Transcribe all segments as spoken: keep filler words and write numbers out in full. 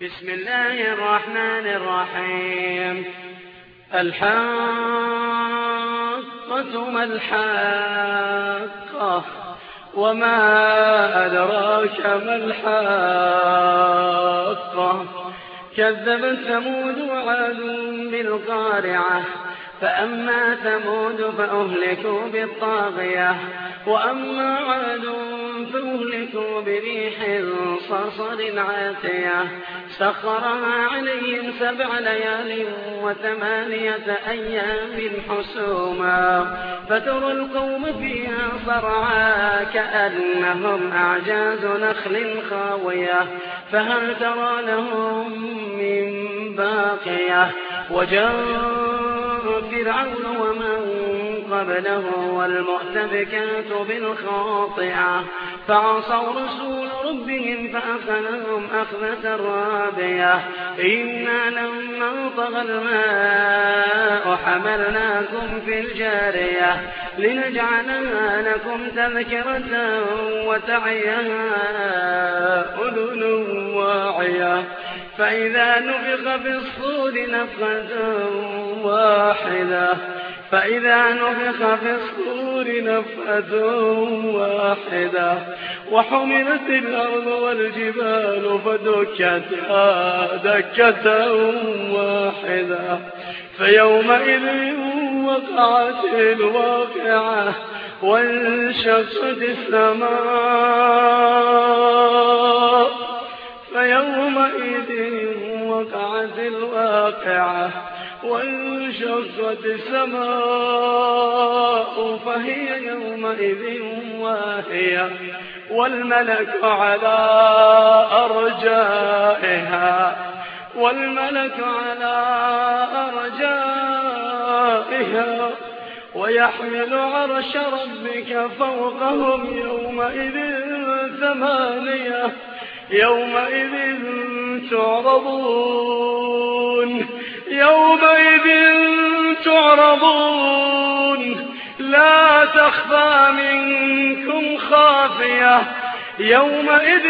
بسم الله الرحمن الرحيم. الحاقة ما الحاقة وما أدراك ما الحاقة. كذبت ثمود وعاد بالقارعة فأما ثمود فأهلكوا بالطاغية وأما عاد فأهلكوا بريح صرصر عاتية سخرها عليهم سبع ليال وثمانية أيام حسوما فترى القوم فيها صرعا كأنهم أعجاز نخل خاوية فهل ترى لهم من باقية. وجاء فرعون ومن قبله والمؤتفكات بالخاطئة فعصوا رسول ربهم فأخذهم أخذة رابية. إنا لما طغى الماء حملناكم في الجارية لنجعلها لكم تذكرة وتعيها أذن واعية. فإذا نفخ في الصور نفخة واحدة فإذا نفخ في الصور نفخة واحدة وحملت الأرض والجبال فدكتا دكة واحدة فيومئذ وقعت الواقعة وانشقت السماء فيومئذ وقعت الواقعة وانشقت السماء فهي يومئذ واهية والملك على أرجائها والملك على أرجائها ويحمل عرش ربك فوقهم يومئذ ثمانية يومئذ تعرضون يومئذ تعرضون لا تخفى منكم خافية يومئذ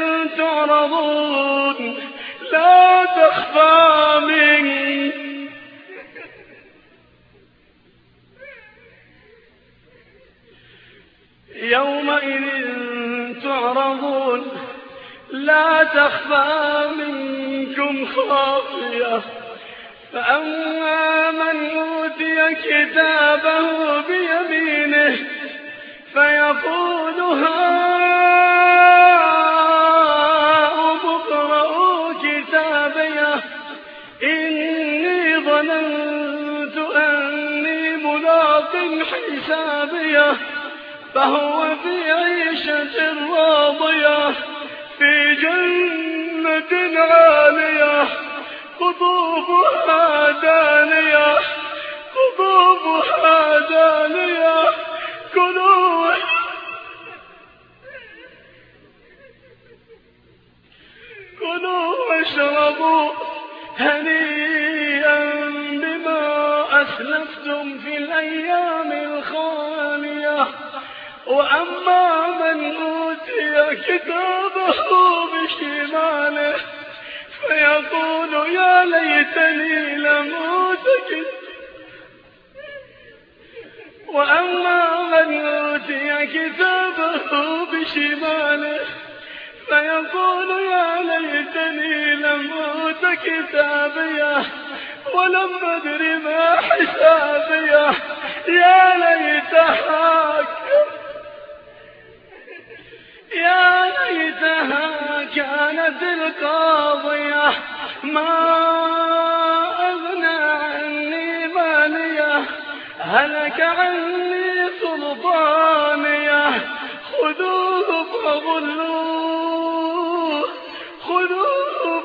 تعرضون لا تخفى منكم يومئذ تعرضون لا تخفى منكم خافية. فأما من أوتي كتابه بيمينه فيقول هاؤم اقرءوا كتابيه إني ظننت أني ملاق حسابيه فهو في عيشة راضية في جنة عالية قطوفها دانية قطوفها دانية كلوا كلوا واشربوا هنيئا بما أسلفتم في الأيام الخالية. وأما من أوتي كتابه بشماله فيقول يا ليتني لم أوت كتابيه وأما من أوتي كتابه بشماله فيقول يا ليتني لم أوت كتابيه ولم أدر ما حسابيه يا ليتها يا ليتها كانت القاضية ما أغنى عني مالية هلك عني سلطانية خذوه فغلوه خذوه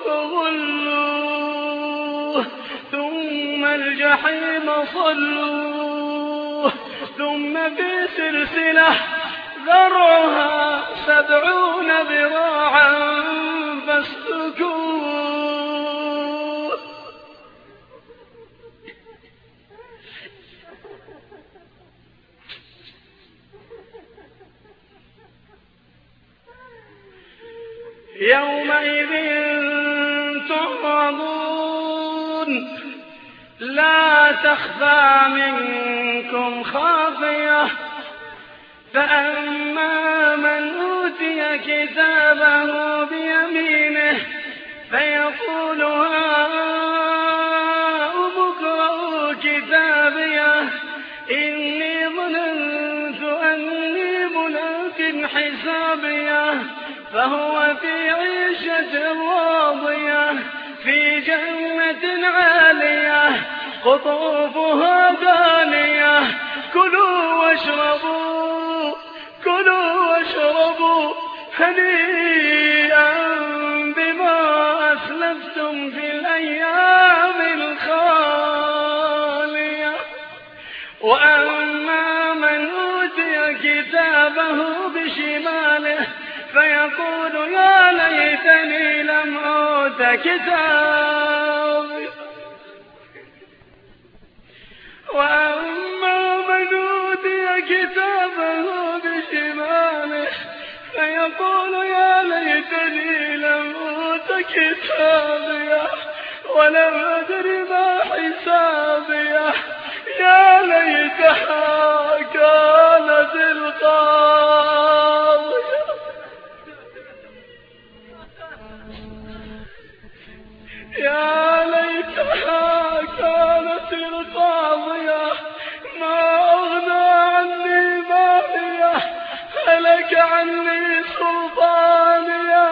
فغلوه ثم الجحيم صلوه ثم في سلسلة ذرعها سبعون ذراعا فاسلكوه يومئذ لا تخفى منكم خافية. فأما من أوتي كتابه بيمينه فيقول هاؤم اقرءوا كتابيه إني ظننت أني ملاق حسابيه فهو في عيشة راضية في جنة عالية قطوفها دانية. كلوا واشربوا كلوا واشربوا هنيئا بما أسلفتم في الأيام الخالية. وأما من أوتي كتابه بشماله فيقول يا ليتني لم أوت كتابي. وأما من أوتي كتابه بشماله فيقول يا ليتني لم أوت كتابيه ولم أدر ما حسابيه يا ليتها كانت القاضية. يا ليتها كانت القاضية ما أغنى عني مالية هلك عني سلطانية.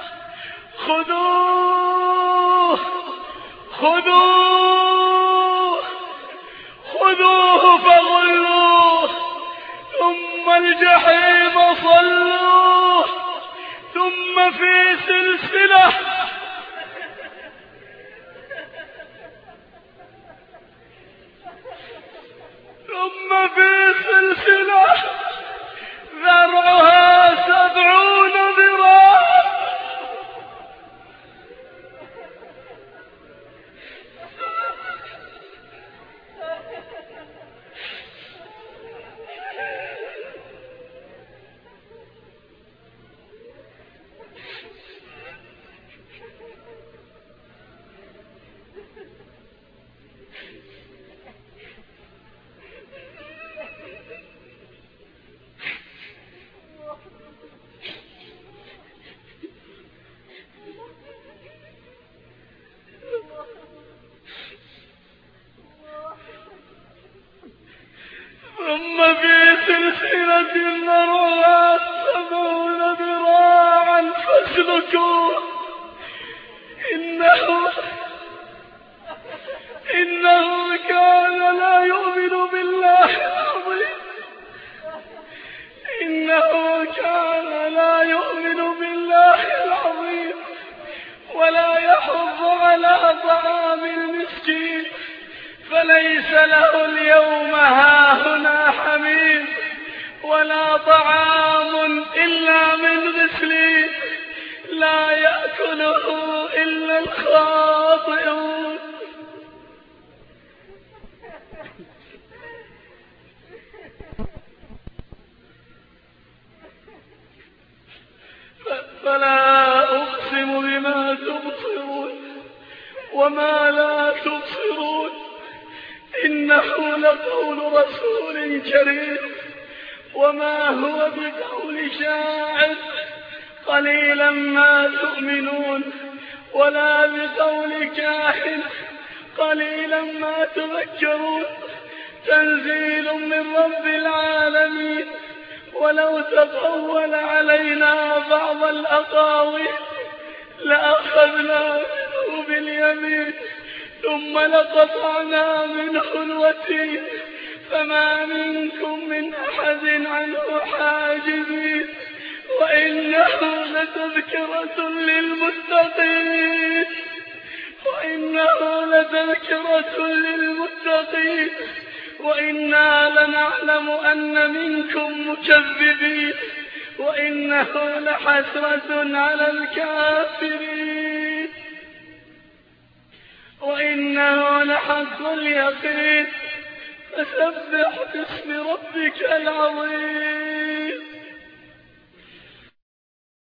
خذوه خذوه خذوه فغلوه ثم الجحيم صلوه ثم في سلسلة ثم في سلسلة ذرعها سبعون ذراعا ثم في سلسلة ذرعها سبعون ذراعا فاسلكوه إنه إنه كان لا يؤمن بالله العظيم إنه كان لا يؤمن بالله العظيم ولا يحض على طعام المسكين فليس له اليوم هاهنا حميم ولا طعام إلا من غسلين لا يأكله إلا الخاطئون. فلا أقسم بما تبصرون وما لا تبصرون إنه لقول رسول كريم وما هو بقول شاعر قليلا ما تؤمنون ولا بقول كاهن قليلا ما تذكرون. تنزيل من رب العالمين. ولو تقول علينا بعض الأقاويل لأخذنا منه باليمين ثم لقطعنا منه الوتين فما منكم من أحد عنه حاجزين. وإنه لتذكرة للمتقين وإنه لتذكرة للمتقين وإنا لنعلم أن منكم مكذبين وإنه لحسرة على الكافرين وإنه لحق اليقين. فسبح باسم ربك العظيم.